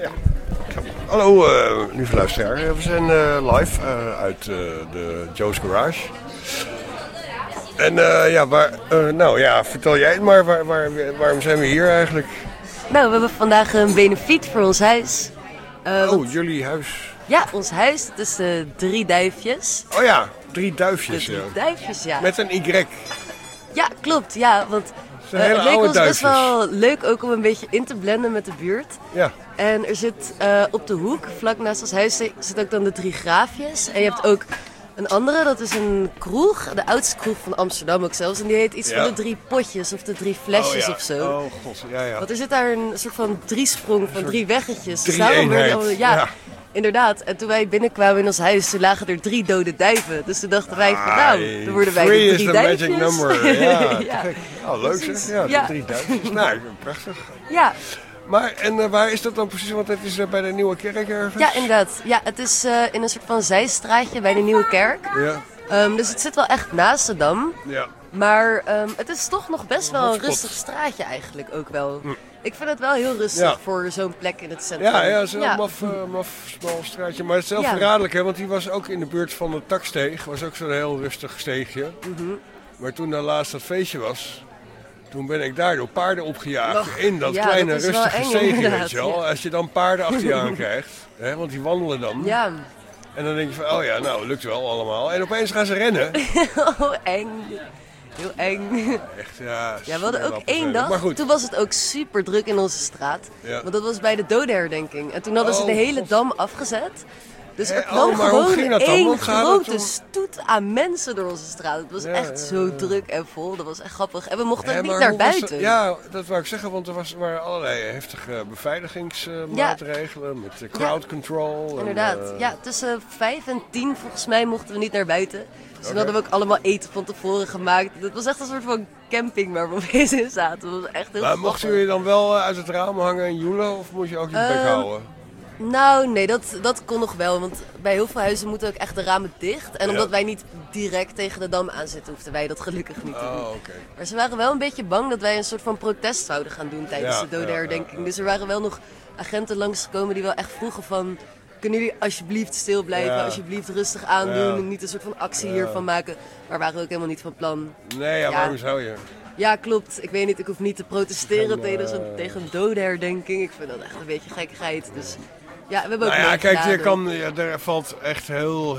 Hallo, lieve luisteraar. We zijn live uit de Joe's Garage. En vertel jij het maar. Waarom zijn we hier eigenlijk? Nou, we hebben vandaag een benefiet voor ons huis. Jullie huis? Ja, ons huis. Het is 3 duifjes. Oh ja, 3 duifjes. De 3 duifjes, ja. Met een Y. Ja, klopt. Ja, want het leek ons duifjes. best wel leuk ook om een beetje in te blenden met de buurt. Ja. En er zit op de hoek, vlak naast ons huis, zit ook dan de 3 graafjes. En je hebt ook een andere, dat is een kroeg. De oudste kroeg van Amsterdam ook zelfs. En die heet iets van de 3 potjes of de 3 flesjes of zo. Oh god, ja. Want er zit daar een soort van driesprong van 3 weggetjes. Dus 3 daarom eenheid. werden ja, inderdaad. En toen wij binnenkwamen in ons huis, toen lagen er 3 dode duiven. Dus toen dachten wij van nou, dan worden wij de 3 duifjes. 3 is the magic number. Ja, ja. Oh, leuk zeg. Ja, de 3 duifjes. Nou, prachtig. Ja. Maar, en waar is dat dan precies? Want het is bij de Nieuwe Kerk ergens? Ja, inderdaad. Ja, het is in een soort van zijstraatje bij de Nieuwe Kerk. Ja. Dus het zit wel echt naast de Dam. Ja. Maar het is toch nog best wel een rustig straatje eigenlijk ook wel. Ik vind het wel heel rustig voor zo'n plek in het centrum. Ja, het is een maf smal straatje. Maar het is zelf verraderlijk, hè, want die was ook in de buurt van de Taksteeg. Was ook zo'n heel rustig steegje. Mm-hmm. Maar toen daar laatst dat feestje was, toen ben ik daar door paarden opgejaagd. In dat kleine dat rustige steegje, weet je wel. Als je dan paarden achter je aan krijgt, hè, want die wandelen dan. Ja. En dan denk je van, oh ja, nou, lukt wel allemaal. En opeens gaan ze rennen. Oh, eng. Heel eng. Echt, ja. Ja, we hadden ook 1 dag. Maar goed. Toen was het ook super druk in onze straat. Ja. Want dat was bij de dodenherdenking. En toen hadden ze de hele Dam afgezet. Dus er kwam gewoon 1 grote stoet aan mensen door onze straat. Het was echt zo druk en vol. Dat was echt grappig. En we mochten ook niet naar buiten. Ja, dat wou ik zeggen. Want er waren allerlei heftige beveiligingsmaatregelen. Met crowd control. Inderdaad. Ja, tussen 5 en 10 volgens mij mochten we niet naar buiten. Dus toen hadden we ook allemaal eten van tevoren gemaakt. Het was echt een soort van camping waar we opeens in zaten. Dat was echt heel grappig. Mochten jullie dan wel uit het raam hangen en joelen? Of moet je ook je bek houden? Nou, nee, dat kon nog wel. Want bij heel veel huizen moeten ook echt de ramen dicht. En omdat wij niet direct tegen de Dam aanzitten, hoefden wij dat gelukkig niet te doen. Okay. Maar ze waren wel een beetje bang dat wij een soort van protest zouden gaan doen tijdens de dodenherdenking. Dus er waren wel nog agenten langsgekomen die wel echt vroegen van, kunnen jullie alsjeblieft stil blijven, alsjeblieft rustig aandoen en niet een soort van actie hiervan maken. Maar waren we ook helemaal niet van plan. Nee, waarom zou je? Ja, klopt. Ik weet niet, ik hoef niet te protesteren tegen een dodenherdenking. Ik vind dat echt een beetje gekkigheid. Dus ja, we hebben ook kijk, er valt echt heel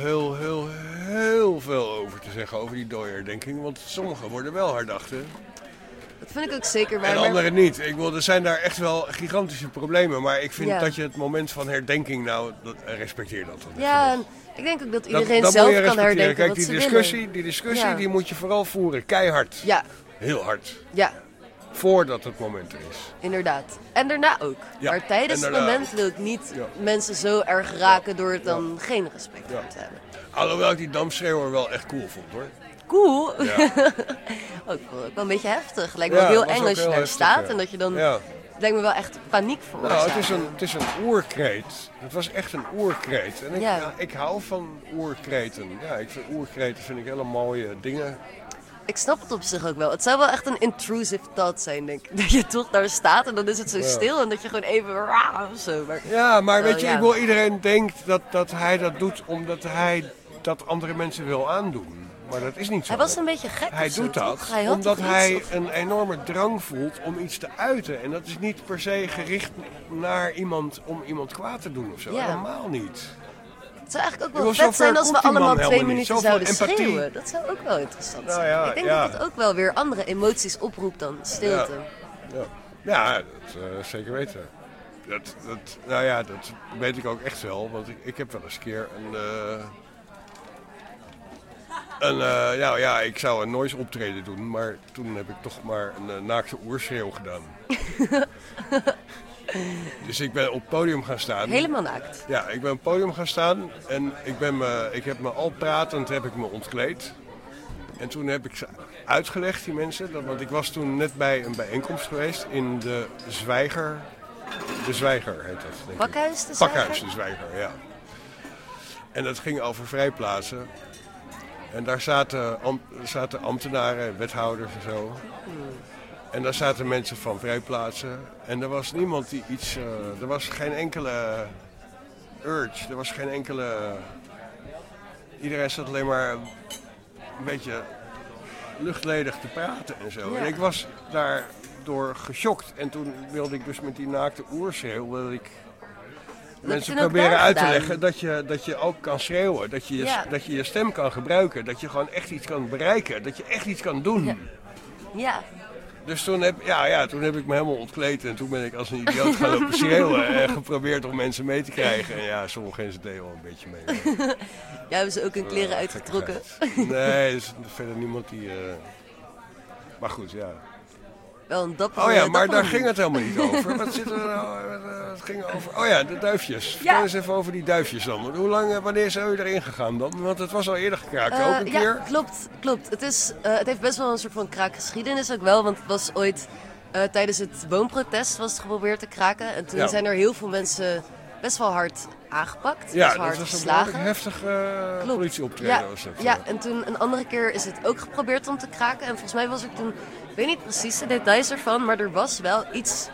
veel over te zeggen over die dodenherdenking. Want sommigen worden wel herdacht, hè? Dat vind ik ook zeker waar. En anderen niet. Ik bedoel, er zijn daar echt wel gigantische problemen. Maar ik vind dat je het moment van herdenking, respecteer dat. Ja, ik denk ook dat iedereen zelf kan herdenken. Kijk, die discussie die moet je vooral voeren. Keihard. Ja. Heel hard. Ja. Voordat het moment er is. Inderdaad. En daarna ook. Ja. Maar tijdens het moment wil ik niet mensen zo erg raken door het dan geen respect voor te hebben. Alhoewel ik die damschreeuwer wel echt cool vond, hoor. Cool? Ja. Ook wel een beetje heftig. Lijkt me heel eng als je daar staat en dat je dan... Het lijkt me wel echt paniek voor. Nou, het is een oerkreet. Het was echt een oerkreet. En ik hou van oerkreten. Ja, oerkreten vind ik hele mooie dingen. Ik snap het op zich ook wel. Het zou wel echt een intrusive thought zijn, denk ik. Dat je toch daar staat en dan is het zo stil en dat je gewoon even... of zo. Maar weet je, iedereen denkt dat hij dat doet omdat hij dat andere mensen wil aandoen. Maar dat is niet zo. Hij was een beetje gek. Hij doet dat omdat hij een enorme drang voelt om iets te uiten. En dat is niet per se gericht naar iemand om iemand kwaad te doen of zo. Helemaal niet. Het zou eigenlijk ook wel vet zijn als we allemaal 2 minuten zouden schreeuwen. Dat zou ook wel interessant zijn. Ik denk dat het ook wel weer andere emoties oproept dan stilte. Ja, dat zeker weten. Dat weet ik ook echt wel. Want ik heb wel eens een keer ik zou een noise optreden doen. Maar toen heb ik toch maar een naakte oerschreeuw gedaan. Dus ik ben op het podium gaan staan. Helemaal naakt? Ja, ik ben op het podium gaan staan en ik heb me al pratend ontkleed. En toen heb ik ze uitgelegd, die mensen. Want ik was toen net bij een bijeenkomst geweest in de Zwijger. De Zwijger heet dat, denk ik. Pakhuis de Zwijger? Pakhuis de Zwijger, ja. En dat ging over vrijplaatsen. En daar zaten ambtenaren, wethouders en zo. En daar zaten mensen van vrijplaatsen. En er was niemand die iets... er was geen enkele urge. Er was geen enkele... Iedereen zat alleen maar een beetje luchtledig te praten en zo. Ja. En ik was daardoor geschokt. En toen wilde ik dus met die naakte oerschreeuw... wilde ik mensen proberen uit te leggen dat je ook kan schreeuwen. Dat je je stem kan gebruiken. Dat je gewoon echt iets kan bereiken. Dat je echt iets kan doen. Ja. Dus toen heb ik me helemaal ontkleed en toen ben ik als een idioot gaan lopen schreeuwen en geprobeerd om mensen mee te krijgen. En ja, sommige mensen deden wel een beetje mee. Ja, hebben ze ook hun kleren uitgetrokken? Nee, er is verder niemand die... Maar goed, ja. Wel een dapper. Oh ja, maar daar ging het helemaal niet over. Wat zit er nou? Het ging over... Oh ja, de duifjes. Vertel eens even over die duifjes dan. Wanneer zijn u erin gegaan dan? Want het was al eerder gekraakt, ook een keer. Ja, klopt. Het heeft best wel een soort van kraakgeschiedenis ook wel. Want het was ooit tijdens het woonprotest was het geprobeerd te kraken. En toen zijn er heel veel mensen best wel hard aangepakt. Ja, hard dat was geslagen. Een heftig politieoptreden. Ja, en toen een andere keer is het ook geprobeerd om te kraken. En volgens mij was er toen... Ik weet niet precies de details ervan, maar er was wel iets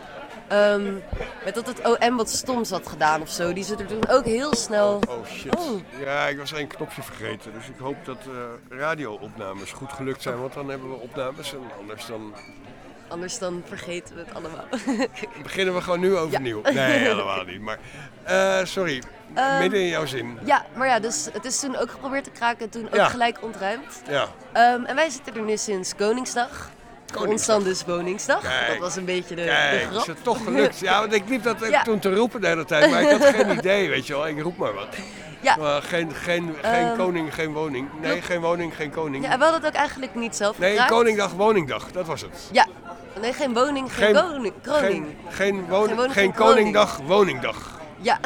met dat het OM wat stoms had gedaan of zo. Die ze er toen ook heel snel... Oh shit. Oh. Ja, ik was één knopje vergeten. Dus ik hoop dat radio-opnames goed gelukt zijn, want dan hebben we opnames en Anders dan vergeten we het allemaal. Beginnen we gewoon nu overnieuw? Ja. Nee, helemaal niet. Maar sorry, midden in jouw zin. Ja, maar ja, dus het is toen ook geprobeerd te kraken en toen ook gelijk ontruimd. Ja. En wij zitten er nu sinds Koningsdag. Voor ons dan dus Woningsdag. Kijk, dat was een beetje de grap. Is het toch gelukt? Ja, want ik liep dat toen te roepen de hele tijd, maar ik had geen idee, weet je wel. Ik roep maar wat. Ja. Maar geen koning, geen woning. Nee, klopt. Geen woning, geen koning. Ja, we hadden het ook eigenlijk niet zelf gekraakt. Nee, Koningdag, Woningdag, dat was het. Ja. Nee, geen woning, geen koning. Geen Koningdag, Woningdag. Ja.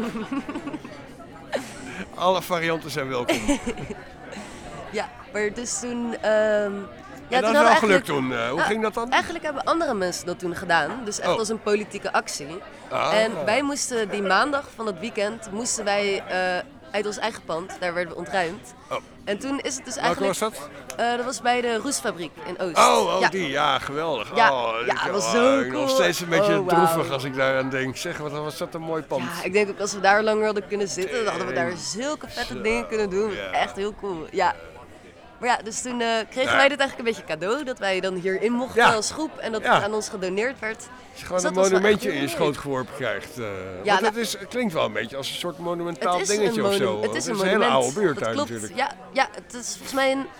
Alle varianten zijn welkom. Ja, maar dus toen... Ja, dat is wel gelukt toen. Hoe ging dat dan? Eigenlijk hebben andere mensen dat toen gedaan. Dus echt als een politieke actie. En wij moesten die maandag van dat weekend uit ons eigen pand. Daar werden we ontruimd. Oh. En toen is het dus eigenlijk... Welke was dat? Dat was bij de roestfabriek in Oost. Die. Ja, geweldig. Ja, dat was zo cool. Nog steeds een beetje droevig als ik daaraan denk. Zeg, wat was dat een mooi pand. Ja, ik denk ook als we daar langer hadden kunnen zitten, dan hadden we daar zulke vette dingen kunnen doen. Ja. Echt heel cool. Ja. Maar ja, dus toen kregen wij dit eigenlijk een beetje cadeau. Dat wij dan hierin mochten als groep. En dat het aan ons gedoneerd werd. Als je gewoon een monumentje in je schoot geworpen krijgt. Want het klinkt wel een beetje als een soort monumentaal dingetje of zo. Het is een hele oude buurt daar natuurlijk. Ja, het is volgens mij in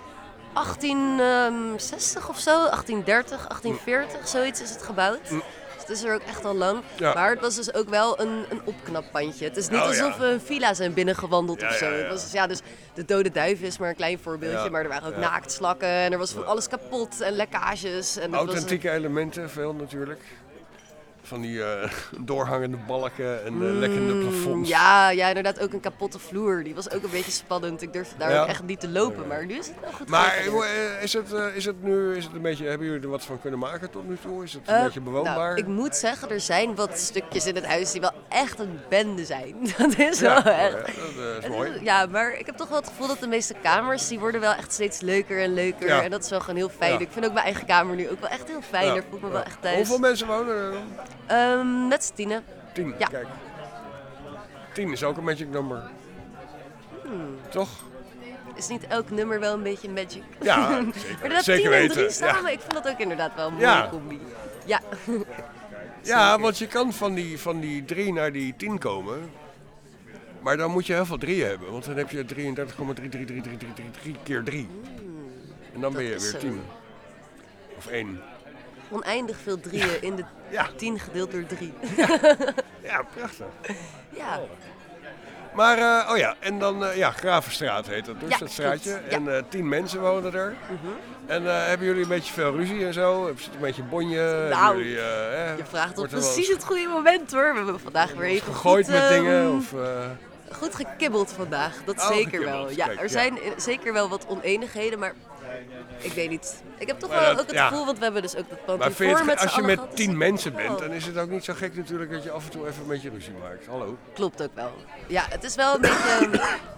1860 of zo. 1830, 1840, zoiets is het gebouwd. Het is er ook echt al lang. Ja. Maar het was dus ook wel een opknappandje. Het is niet alsof we een villa zijn binnengewandeld of zo. Het was, dus de dode duif is maar een klein voorbeeldje. Maar er waren ook naaktslakken en er was van alles kapot en lekkages. En authentieke elementen, veel natuurlijk. Van die doorhangende balken en lekkende plafonds. Ja, inderdaad ook een kapotte vloer. Die was ook een beetje spannend. Ik durfde daar ook echt niet te lopen. Maar nu is het wel goed. Maar is het een beetje... Hebben jullie er wat van kunnen maken tot nu toe? Is het een beetje bewoonbaar? Nou, ik moet zeggen, er zijn wat stukjes in het huis die wel echt een bende zijn. Dat is wel echt... dat is mooi. Ja, maar ik heb toch wel het gevoel dat de meeste kamers... die worden wel echt steeds leuker en leuker. Ja. En dat is wel gewoon heel fijn. Ja. Ik vind ook mijn eigen kamer nu ook wel echt heel fijn. Daar voel ik me wel echt thuis. Hoeveel mensen wonen er dan? Met z'n 10. 10, kijk. 10 is ook een magic number. Toch? Is niet elk nummer wel een beetje magic? Ja, zeker. Maar dat 10 en 3 samen, ik vind dat ook inderdaad wel een mooie combi. Ja. Ja, want je kan van die 3 naar die 10 komen. Maar dan moet je heel veel 3 hebben. Want dan heb je 33,3 keer 3. En dan ben je weer 10. Of 1. Oneindig veel 3'en in de 10 gedeeld door 3. Ja, prachtig. Ja. Maar, en dan, Gravenstraat heet dat dus, dat straatje. Klopt. En 10 mensen wonen er. En hebben jullie een beetje veel ruzie en zo? Heb je een beetje bonje? Nou, je vraagt op precies het goede moment hoor. We hebben vandaag weer even gegooid met dingen? Of, goed gekibbeld vandaag, dat zeker wel. Ja, er zijn zeker wel wat oneenigheden, maar... Ik weet niet. Ik heb toch wel ook het gevoel, want we hebben dus ook dat pand voor met als je met 10 mensen bent, dan is het ook niet zo gek natuurlijk dat je af en toe even een beetje ruzie maakt. Hallo. Klopt ook wel. Ja, het is wel een beetje...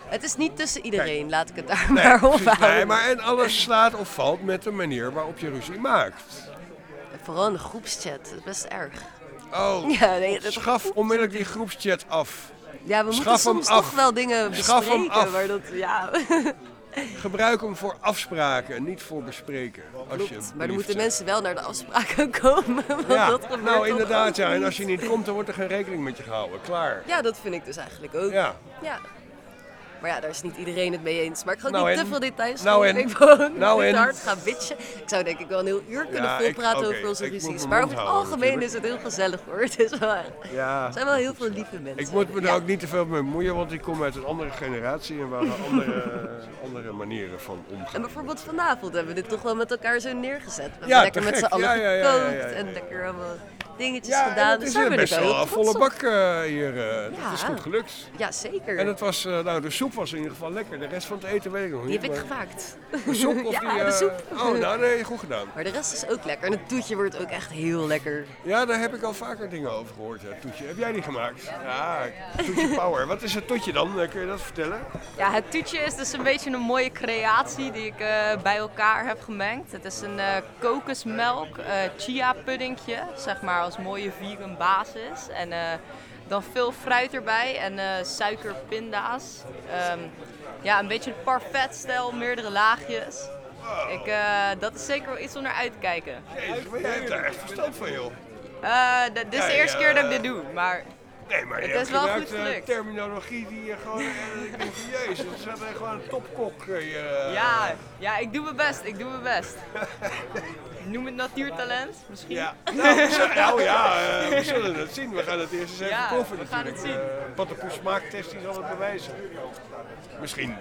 Het is niet tussen iedereen, laat ik het daar maar op houden. Nee, en alles slaat of valt met de manier waarop je ruzie maakt. Vooral in de groepschat, dat is best erg. Oh, ja, schaf onmiddellijk die groepschat af. Ja, we moeten soms toch wel dingen bespreken. Maar dat, ja. Gebruik hem voor afspraken en niet voor bespreken. Maar dan moeten mensen wel naar de afspraken komen. Want dat gebeurt nou inderdaad, ja. En als je niet komt, dan wordt er geen rekening met je gehouden. Klaar. Ja, dat vind ik dus eigenlijk ook. Ja. Maar ja, daar is niet iedereen het mee eens. Maar ik ga ook niet te veel details geven. Niet hard gaan bitchen. Ik zou denk ik wel een heel uur kunnen volpraten over onze ruzies. Maar over het algemeen is het heel gezellig hoor. Het is wel, er zijn wel heel veel lieve mensen. Ik moet me daar ook niet te veel mee bemoeien, want ik kom uit een andere generatie. En waar we andere manieren van omgaan. En bijvoorbeeld vanavond hebben we dit toch wel met elkaar zo neergezet. We hebben lekker met z'n allen gekookt en lekker allemaal dingetjes gedaan. Het is best wel een volle bak hier. Dat is goed gelukt. Ja, zeker. En het was, de soep was in ieder geval lekker. De rest van het eten weet ik nog niet. Die heb ik gemaakt. De soep? Of de soep. Oh, nou nee, goed gedaan. Maar de rest is ook lekker. En het toetje wordt ook echt heel lekker. Ja, daar heb ik al vaker dingen over gehoord. Het toetje. Heb jij die gemaakt? Ja, toetje power. Wat is het toetje dan? Kun je dat vertellen? Ja, het toetje is dus een beetje een mooie creatie die ik bij elkaar heb gemengd. Het is een kokosmelk chia puddingje, zeg maar als mooie vegan basis. En dan veel fruit erbij en suikerpinda's. Een beetje een parfait-stijl, meerdere laagjes. Wow. Dat is zeker wel iets om naar uit te kijken. Jezus, jij hebt daar echt verstand van, joh. Dit is de eerste keer dat ik dit doe, maar... Nee, maar het is wel goed gelukt. Terminologie die je gewoon... ik denk van jezus, er staat gewoon een topkok. Ja, ik doe mijn best. Noem het natuurtalent, misschien? Ja, we zullen het zien. We gaan het eerst eens even proeven natuurlijk. Gaan het zien. Pattenpoes smaaktest die zal het bewijzen. Misschien.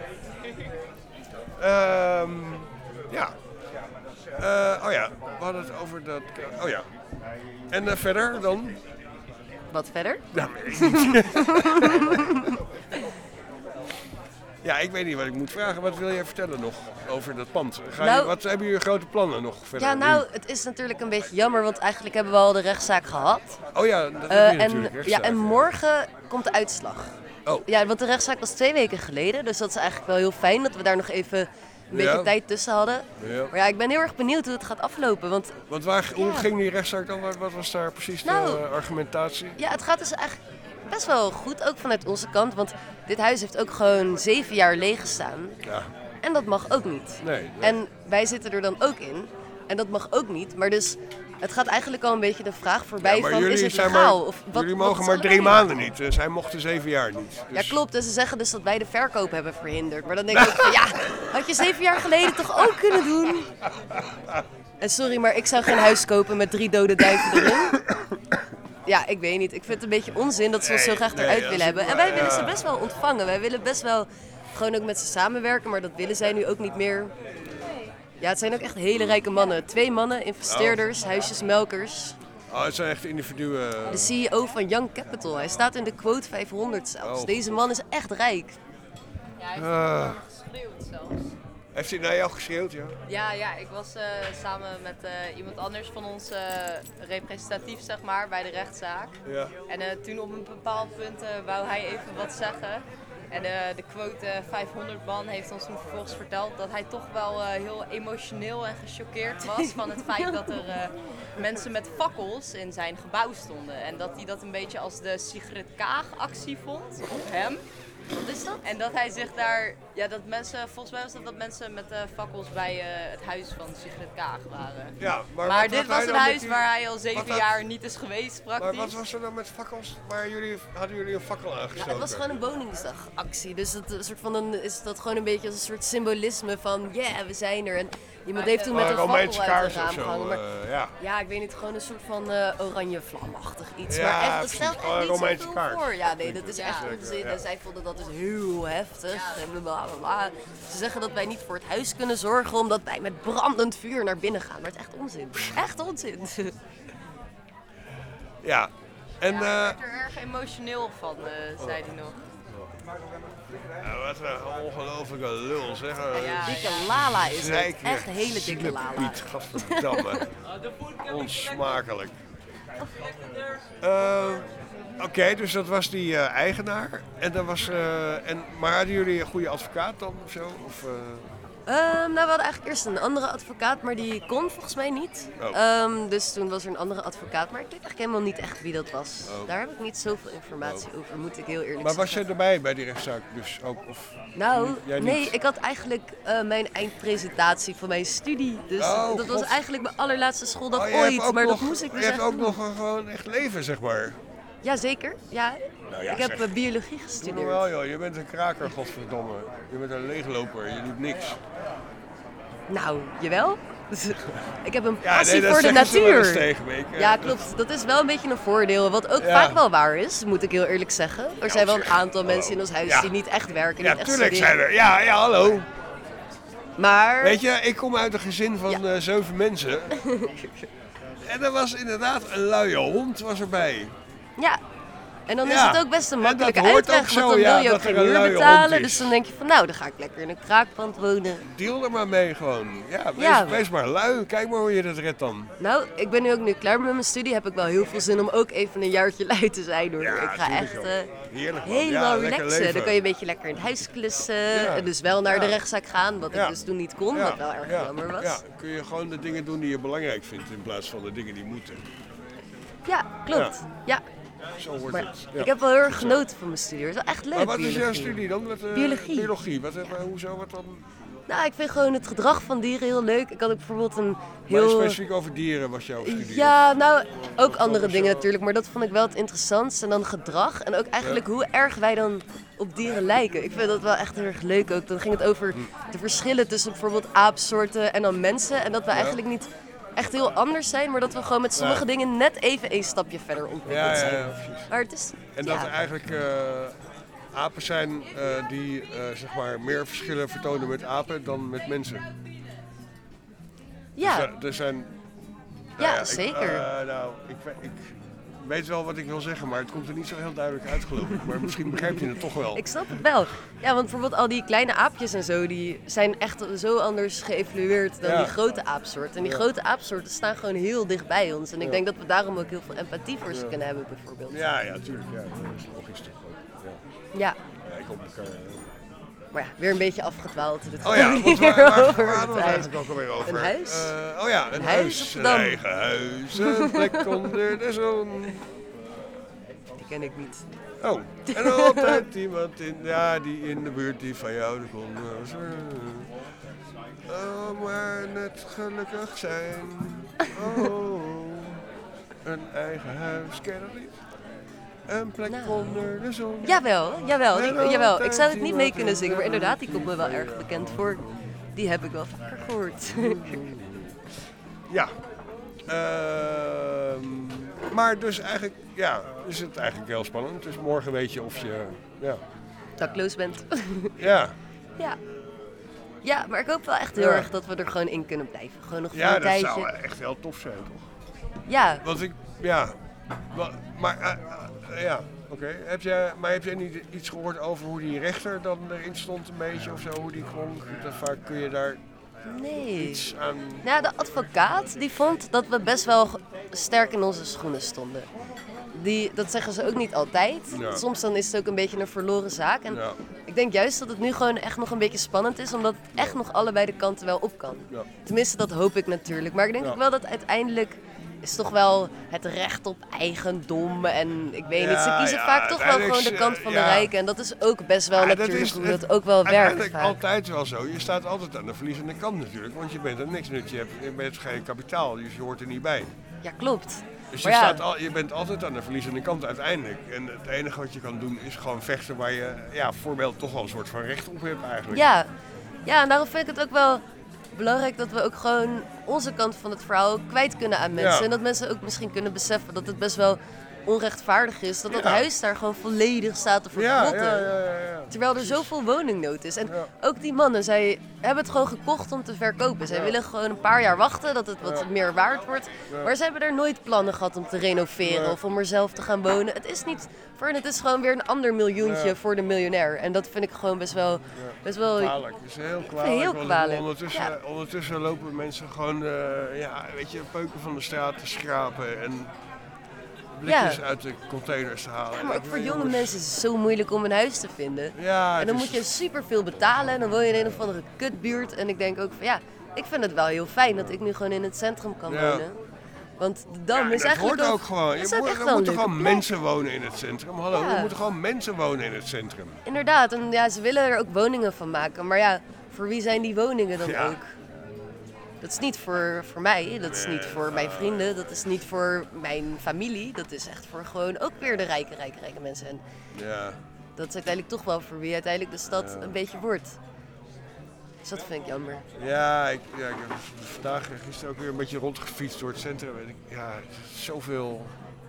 We hadden het over dat... En verder dan? Wat verder? Nou, weet ik niet. Ja, ik weet niet wat ik moet vragen. Wat wil jij vertellen nog over dat pand? Wat hebben jullie grote plannen nog verder? Ja, nou, het is natuurlijk een beetje jammer, want eigenlijk hebben we al de rechtszaak gehad. Oh ja, dat heb je natuurlijk. Ja, en morgen komt de uitslag. Oh. Ja, want de rechtszaak was 2 weken geleden, dus dat is eigenlijk wel heel fijn dat we daar nog even een beetje tijd tussen hadden. Ja. Maar ja, ik ben heel erg benieuwd hoe het gaat aflopen. Want hoe ging die rechtszaak dan? Wat was daar precies de argumentatie? Ja, het gaat dus eigenlijk best wel goed, ook vanuit onze kant. Want dit huis heeft ook gewoon 7 jaar leeg gestaan. Ja. En dat mag ook niet. Nee. En wij zitten er dan ook in. En dat mag ook niet. Maar dus het gaat eigenlijk al een beetje de vraag voorbij van, is het legaal? Jullie mogen maar 3 maanden niet. Dus hij mocht de 7 jaar niet. Dus... Ja, klopt. En ze zeggen dus dat wij de verkoop hebben verhinderd. Maar dan denk ik ook van, had je 7 jaar geleden toch ook kunnen doen? En sorry, maar ik zou geen huis kopen met 3 dode duiven erin. Ja, ik weet niet. Ik vind het een beetje onzin dat ze ons zo graag eruit willen hebben. En wij willen ze best wel ontvangen. Wij willen best wel gewoon ook met ze samenwerken. Maar dat willen zij nu ook niet meer. Ja, het zijn ook echt hele rijke mannen. 2 mannen, investeerders, huisjesmelkers. Oh, het zijn echt individuen. De CEO van Young Capital. Hij staat in de quote 500 zelfs. Deze man is echt rijk. Ja, hij heeft naar geschreeuwd zelfs. Heeft hij naar jou geschreeuwd, ja? Ja, ik was samen met iemand anders van ons representatief, zeg maar, bij de rechtszaak. Ja. En toen op een bepaald punt wou hij even wat zeggen. En de quote 500 man heeft ons toen vervolgens verteld dat hij toch wel heel emotioneel en gechoqueerd was van het feit dat er mensen met fakkels in zijn gebouw stonden. En dat hij dat een beetje als de Sigrid Kaag actie vond op hem. Wat is dat? En dat hij zich daar, dat mensen, volgens mij was dat mensen met fakkels bij het huis van Sigrid Kaag waren. Ja, maar dit was een huis waar hij al 7 jaar niet is geweest praktisch. Maar wat was er dan met fakkels? Hadden jullie een fakkel aangestoken? Ja, het was gewoon een Woningsdagactie. Dus dan is dat gewoon een beetje als een soort symbolisme van, we zijn er. En iemand heeft toen met een fakkel uit het raam gehangen. Ja, ik weet niet, gewoon een soort van oranje vlamachtig iets. Ja, maar echt, dat stelt echt niet Romeinse zoveel kaart. voor. Ja, nee, dat is echt onzin. En zij vonden dat dus heel heftig. En blablabla. Ze zeggen dat wij niet voor het huis kunnen zorgen omdat wij met brandend vuur naar binnen gaan. Maar het is echt onzin. Echt onzin. Ja. En, ik werd er erg emotioneel van, zei hij nog. Ja, wat een ongelofelijke lul, zeg. Dikke lala is het. Echt een hele dikke lala. Piet, gadverdamme. Onsmakelijk. Oké, dus dat was die eigenaar. En dat was, maar hadden jullie een goede advocaat dan of zo? Of, nou, we hadden eigenlijk eerst een andere advocaat, maar die kon volgens mij niet. Oh. Dus toen was er een andere advocaat, maar ik weet eigenlijk helemaal niet echt wie dat was. Oh. Daar heb ik niet zoveel informatie over, moet ik heel eerlijk maar zeggen. Was jij erbij bij die rechtszaak dus ook? Of nou, nee, ik had eigenlijk mijn eindpresentatie van mijn studie. Dus dat was eigenlijk mijn allerlaatste schooldag ooit, maar dat moest ik dus Je echt hebt ook doen. nog gewoon echt leven, zeg maar. Jazeker, ja. Nou ja, ik heb biologie gestudeerd. Doe wel joh, je bent een kraker, godverdomme. Je bent een leegloper, je doet niks. Nou, jawel. Ik heb een passie dat voor de zeggen ze wel eens natuur. tegen me. Ja, klopt. Dat is wel een beetje een voordeel. Wat ook vaak wel waar is, moet ik heel eerlijk zeggen. Er zijn wel een aantal mensen in ons huis die niet echt werken, niet echt tuurlijk studeren. zijn er. Ja, hallo. Maar... Weet je, ik kom uit een gezin van 7 mensen. En er was inderdaad een luie hond was erbij. Ja. En dan is het ook best een makkelijke hoort uitweg, ook zo, want dan wil je ook dat geen er een huur luie betalen. hond is. Dus dan denk je van, nou, dan ga ik lekker in een kraakpand wonen. Deal er maar mee gewoon. Wees maar lui. Kijk maar hoe je dat redt dan. Nou, ik ben nu klaar met mijn studie. Heb ik wel heel veel zin om ook even een jaartje lui te zijn hoor. Ja, ik ga echt heerlijk, helemaal lekker relaxen. leven. Dan kan je een beetje lekker in het huis klussen. En dus wel naar de rechtszaak gaan, wat ik dus toen niet kon, wat wel erg jammer was. Ja, kun je gewoon de dingen doen die je belangrijk vindt in plaats van de dingen die moeten. Ja, klopt. Ja. Zo wordt Maar het. ik heb wel heel erg genoten van mijn studie. Het is wel echt leuk. Maar wat biologie. is jouw studie dan? Biologie. Biologie. Hoezo? Wat dan? Nou, ik vind gewoon het gedrag van dieren heel leuk. Ik had ook bijvoorbeeld een Maar heel... specifiek over dieren was jouw studie? Ja, nou, ook andere dingen natuurlijk. Maar dat vond ik wel het interessantste. En dan gedrag. En ook eigenlijk hoe erg wij dan op dieren lijken. Ik vind dat wel echt heel erg leuk ook. Dan ging het over de verschillen tussen bijvoorbeeld aapsoorten en dan mensen. En dat we eigenlijk niet echt heel anders zijn. Maar dat we gewoon met sommige dingen net even een stapje verder ontwikkeld zijn. Ja, precies. Maar het is... En dat er eigenlijk apen zijn die zeg maar meer verschillen vertonen met apen dan met mensen. Ja. Dus, er zijn... Zeker. Ik weet wel wat ik wil zeggen, maar het komt er niet zo heel duidelijk uit geloof ik. Maar misschien begrijp je het toch wel. Ik snap het wel. Ja, want bijvoorbeeld al die kleine aapjes en zo, die zijn echt zo anders geëvolueerd dan die grote aapsoorten. En die grote aapsoorten staan gewoon heel dicht bij ons. En ik denk dat we daarom ook heel veel empathie voor ze kunnen hebben bijvoorbeeld. Ja, tuurlijk. Ja, dat is logisch toch ook. Ja. Ik hoop elkaar... Maar ja, weer een beetje afgedwaald. Waar hadden we het eigenlijk ook alweer over? Een huis. Een huis. Een eigen huis. Een plek onder de zon. Die ken ik niet. Oh, en altijd iemand die in de buurt die van jou kon. Oh, maar net gelukkig zijn. Oh, een eigen huis. Ken je dat niet? Een plek onder de zon. Jawel. Ik zou het niet mee kunnen zingen, maar inderdaad, die komt me wel erg bekend voor. Die heb ik wel vaker gehoord. Ja. Maar dus eigenlijk, is het eigenlijk heel spannend. Dus morgen weet je of je, dakloos bent. Ja. Ja, maar ik hoop wel echt heel erg dat we er gewoon in kunnen blijven. Gewoon nog voor een tijdje. Ja, dat zou echt heel tof zijn, toch? Ja. Want oké. Heb jij niet iets gehoord over hoe die rechter dan erin stond een beetje of zo, hoe die klonk? Vaak kun je daar iets aan... Ja, de advocaat die vond dat we best wel sterk in onze schoenen stonden. Dat zeggen ze ook niet altijd. Ja. Soms dan is het ook een beetje een verloren zaak. En ik denk juist dat het nu gewoon echt nog een beetje spannend is, omdat het echt nog allebei de kanten wel op kan. Ja. Tenminste, dat hoop ik natuurlijk. Maar ik denk ook wel dat uiteindelijk is toch wel het recht op eigendom. En ik weet niet, ze kiezen vaak toch wel gewoon de kant van de rijken. En dat is ook best wel natuurlijk hoe dat ook wel werkt. Eigenlijk altijd wel zo. Je staat altijd aan de verliezende kant natuurlijk. Want je bent er niks nut. Je bent geen kapitaal, dus je hoort er niet bij. Ja, klopt. Dus je bent altijd aan de verliezende kant uiteindelijk. En het enige wat je kan doen is gewoon vechten waar je voorbeeld toch wel een soort van recht op hebt eigenlijk. Ja, en daarom vind ik het ook wel belangrijk dat we ook gewoon onze kant van het verhaal kwijt kunnen aan mensen. Ja. En dat mensen ook misschien kunnen beseffen dat het best wel onrechtvaardig is. Dat huis daar gewoon volledig staat te verrotten. Ja. Terwijl er zoveel woningnood is. En ook die mannen, zij hebben het gewoon gekocht om te verkopen. Zij willen gewoon een paar jaar wachten dat het wat meer waard wordt. Maar ze hebben er nooit plannen gehad om te renoveren of om er zelf te gaan wonen. Het is niet voor hen, het is gewoon weer een ander miljoentje voor de miljonair. En dat vind ik gewoon best wel kwalijk. Het is heel kwalijk. Ondertussen lopen mensen gewoon peuken van de straat te schrapen. En blikjes uit de containers te halen. Ja, maar ook voor jonge mensen is het zo moeilijk om een huis te vinden. Ja, en dan moet je superveel betalen en dan woon je in een of andere kutbuurt. En ik denk ook van ik vind het wel heel fijn dat ik nu gewoon in het centrum kan wonen. Want de Dam is eigenlijk dat hoort ook gewoon. Er moeten gewoon mensen wonen in het centrum. Hallo, er moeten gewoon mensen wonen in het centrum. Inderdaad, en ze willen er ook woningen van maken. Maar voor wie zijn die woningen dan ook? Dat is niet voor mij, dat is niet voor mijn vrienden, dat is niet voor mijn familie. Dat is echt voor gewoon ook weer de rijke mensen. En dat is uiteindelijk toch wel voor wie uiteindelijk de stad een beetje wordt. Dus dat vind ik jammer. Ik heb gisteren ook weer een beetje rondgefietst door het centrum. En zoveel...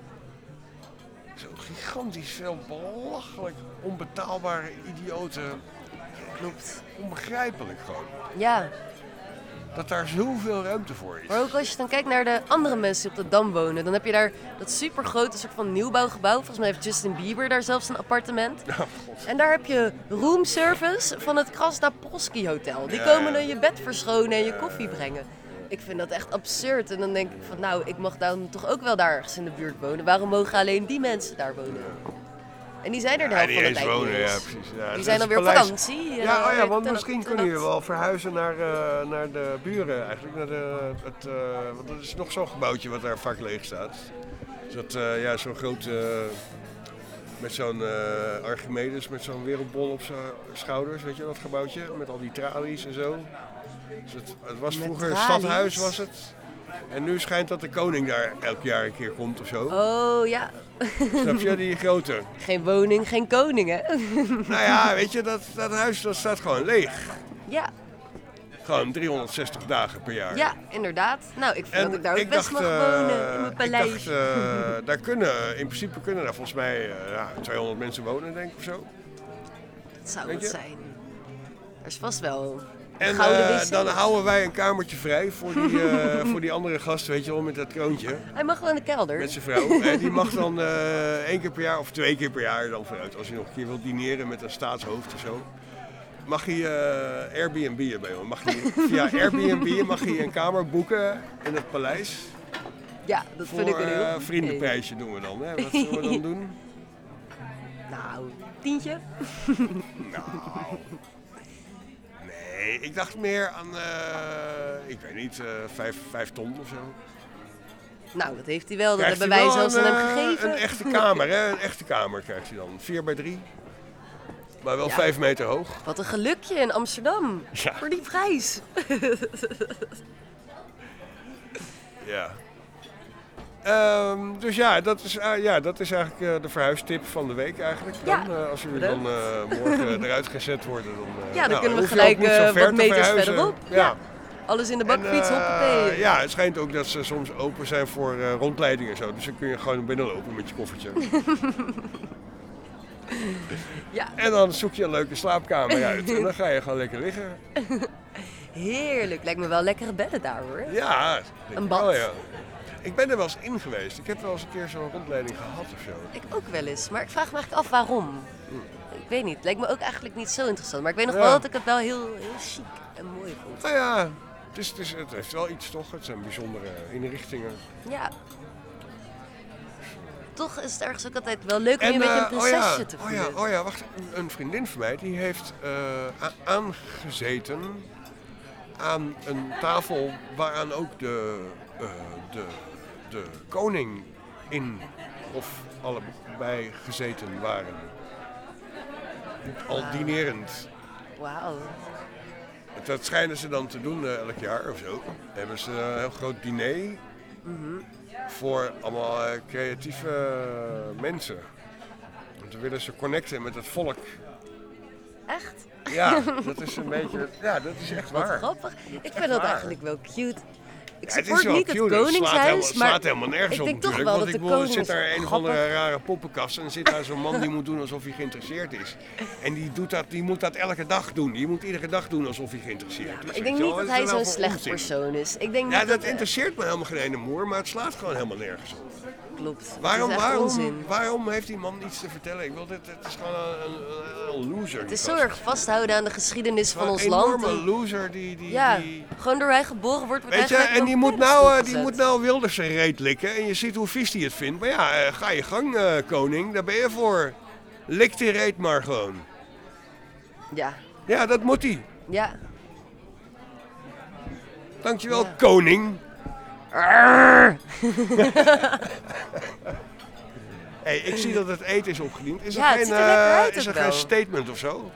Zo gigantisch veel belachelijk onbetaalbare idioten. Klopt. Onbegrijpelijk gewoon. Ja. Dat daar zoveel ruimte voor is. Maar ook als je dan kijkt naar de andere mensen die op de Dam wonen, dan heb je daar dat supergrote soort van nieuwbouwgebouw. Volgens mij heeft Justin Bieber daar zelfs een appartement. Oh, en daar heb je roomservice van het Krasna-Polski Hotel. Die komen dan je bed verschonen en je koffie brengen. Ik vind dat echt absurd. En dan denk ik van ik mag dan toch ook wel daar ergens in de buurt wonen. Waarom mogen alleen die mensen daar wonen? En die zijn er de helft van de tijd wonen, precies. Ja, die zijn dan weer op vakantie. Want misschien kunnen jullie wel verhuizen naar de buren eigenlijk. Want er is nog zo'n gebouwtje wat daar vaak leeg staat. Dus zo'n groot... met zo'n Archimedes, met zo'n wereldbol op zijn schouders, weet je dat gebouwtje? Met al die tralies en zo. Dus het was vroeger een stadhuis, was het. En nu schijnt dat de koning daar elk jaar een keer komt of zo. Oh ja. Snap je, die grote? Geen woning, geen koning, hè? Nou ja, weet je, dat huis dat staat gewoon leeg. Ja. Gewoon 360 dagen per jaar. Ja, inderdaad. Nou, ik vind dat ik daar ook best mag wonen, in mijn paleis. In principe kunnen daar volgens mij 200 mensen wonen, denk ik, of zo. Dat zou het zijn. Er is vast wel... En dan houden wij een kamertje vrij voor die andere gast, weet je wel, met dat kroontje. Hij mag wel in de kelder. Met zijn vrouw. En die mag dan 1 keer per jaar of 2 keer per jaar dan vooruit. Als hij nog een keer wil dineren met een staatshoofd of zo. Mag hij Airbnb bij ons. Via Airbnb mag hij een kamer boeken in het paleis. Ja, dat vind ik een heel vriendenprijsje doen we dan. Hè? Wat zullen we dan doen? Nou, 10. Nou... Nee, ik dacht meer aan, ik weet niet, 5 ton of zo. Nou, dat heeft hij wel. Dat hebben wij zelfs aan hem gegeven. Een echte kamer, hè? Een echte kamer krijgt hij dan. 4x3. Maar wel 5 meter hoog. Wat een gelukje in Amsterdam. Ja. Voor die prijs. Ja. Dus dat is eigenlijk de verhuistip van de week eigenlijk. Dan, als jullie dan morgen eruit gezet worden, dan kunnen we gelijk wat meters verderop. Ja. Alles in de bakfiets, hoppatee. Het schijnt ook dat ze soms open zijn voor rondleidingen en zo. Dus dan kun je gewoon binnenlopen met je koffertje. En dan zoek je een leuke slaapkamer uit en dan ga je gewoon lekker liggen. Heerlijk, lijkt me wel lekkere bedden daar hoor. Ja, een bad. Wel, ja. Ik ben er wel eens in geweest. Ik heb wel eens een keer zo'n rondleiding gehad of zo. Ik ook wel eens, maar ik vraag me eigenlijk af waarom. Ik weet niet, het lijkt me ook eigenlijk niet zo interessant. Maar ik weet nog wel dat ik het wel heel chic en mooi vond. Nou ja, het heeft wel iets toch. Het zijn bijzondere inrichtingen. Ja. Toch is het ergens ook altijd wel leuk om je een beetje een prinsesje te voelen. Wacht. Een vriendin van mij die heeft aangezeten aan een tafel waaraan ook de koning in of allebei gezeten waren. Al dinerend. Wauw. Dat schijnen ze dan te doen elk jaar of zo. Hebben ze een heel groot diner voor allemaal creatieve mensen. Want dan willen ze connecten met het volk. Echt? Ja, dat is een beetje... Ja, dat is echt waar. Wat grappig. Ik vind dat eigenlijk wel cute. Ik support het is niet cute. Het Koningshuis, het slaat helemaal nergens op denk natuurlijk. Toch wel want dat de koning zit daar een of andere rare poppenkast en dan zit daar zo'n man die moet doen alsof hij geïnteresseerd is. En die moet dat elke dag doen. Die moet iedere dag doen alsof hij geïnteresseerd is. Ik denk niet dat hij zo'n slecht persoon is. Ik denk niet dat interesseert me helemaal geen ene moer, maar het slaat gewoon helemaal nergens op. klopt. Waarom heeft die man iets te vertellen? Ik wil het is gewoon een loser. Het is zo erg vasthouden aan de geschiedenis van ons land. Een enorme loser gewoon door hij geboren wordt. Weet je, en die moet nou Wilders zijn reet likken. En je ziet hoe vies hij het vindt. Maar ja, ga je gang, koning. Daar ben je voor. Lik die reet maar gewoon. Ja. Ja, dat moet hij. Ja. Dankjewel, koning. Hey, ik zie dat het eten is opgediend. Is er geen statement of zo?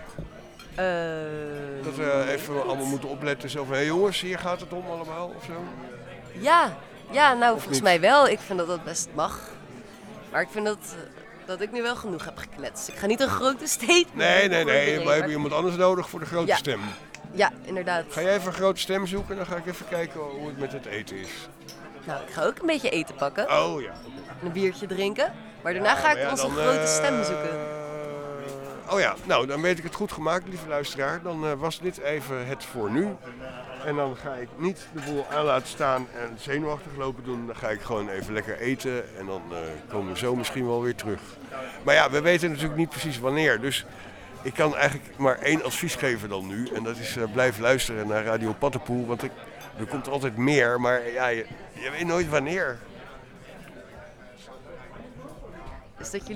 Dat we even allemaal moeten opletten. Zo van, hey jongens, hier gaat het om allemaal of zo? Ja, nou volgens mij wel. Ik vind dat dat best mag. Maar ik vind dat ik nu wel genoeg heb gekletst. Ik ga niet een grote statement. Nee. We hebben iemand anders nodig voor de grote stem. Ja, inderdaad. Ga jij even een grote stem zoeken en dan ga ik even kijken hoe het met het eten is. Nou, ik ga ook een beetje eten pakken. Oh ja. En een biertje drinken. Maar daarna ga ik onze grote stem zoeken. Oh ja, nou dan weet ik het goed gemaakt, lieve luisteraar. Dan was dit even het voor nu. En dan ga ik niet de boel aan laten staan en zenuwachtig lopen doen. Dan ga ik gewoon even lekker eten en dan komen we zo misschien wel weer terug. Maar ja, we weten natuurlijk niet precies wanneer. Dus ik kan eigenlijk maar één advies geven dan nu. En dat is blijf luisteren naar Radio Paddepoel. Want er komt altijd meer, maar ja, je weet nooit wanneer. Is dat jullie